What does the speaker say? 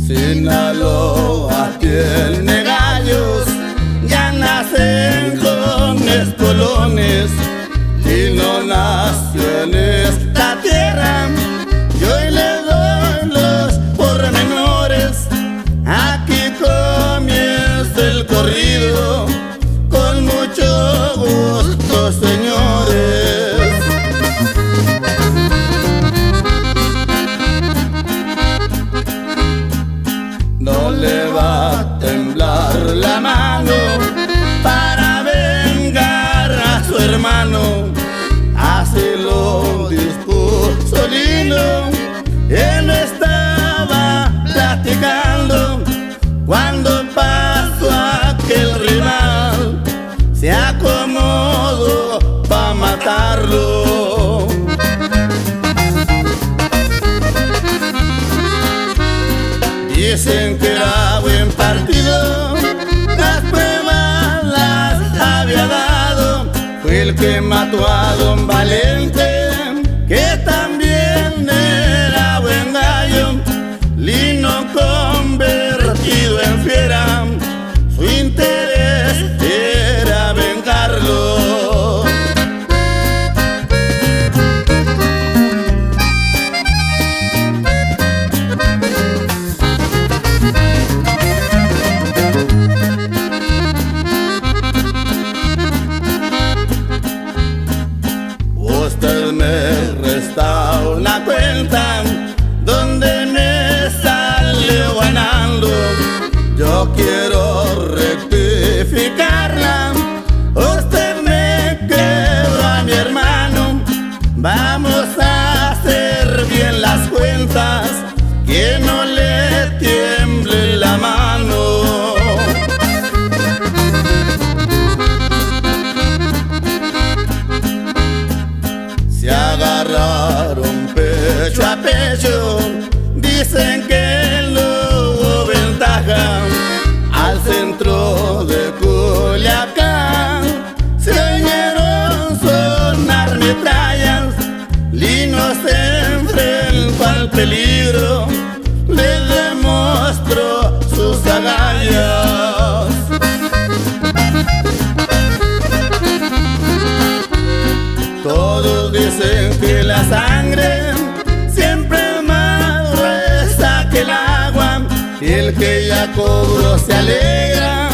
Sinaloa tiene gallos, ya nacen con espolones, y no nació en esta tierra. Y hoy le doy los pormenores. Aquí comienza el corrido, con mucho gusto, señores. No le va a temblar la mano para vengar a su hermano. Así lo dispuso Lino. Él estaba platicando cuando pasó aquel rival. Se acomodó pa' matarlo. Dicen que era buen partido, las pruebas las había dado. Fue el que mató a Don Valente, que también era buen gallo. Lino convertido en fiera, su interés era vengarlo. Usted me resta una cuenta donde me salió ganando. Yo quiero rectificarla. Usted me quebró a mi hermano. Vamos a hacer bien las cuentas, que no le tiemble la mano. Se agarraron pecho a pecho, dicen que no hubo ventaja. Al centro de Culiacán se oyeron sonar metrallas. Lino se enfrentó al peligro, le demostró sus agallas. Todos dicen que la sangre siempre es más gruesa que el agua, y el que ya cobró se alegra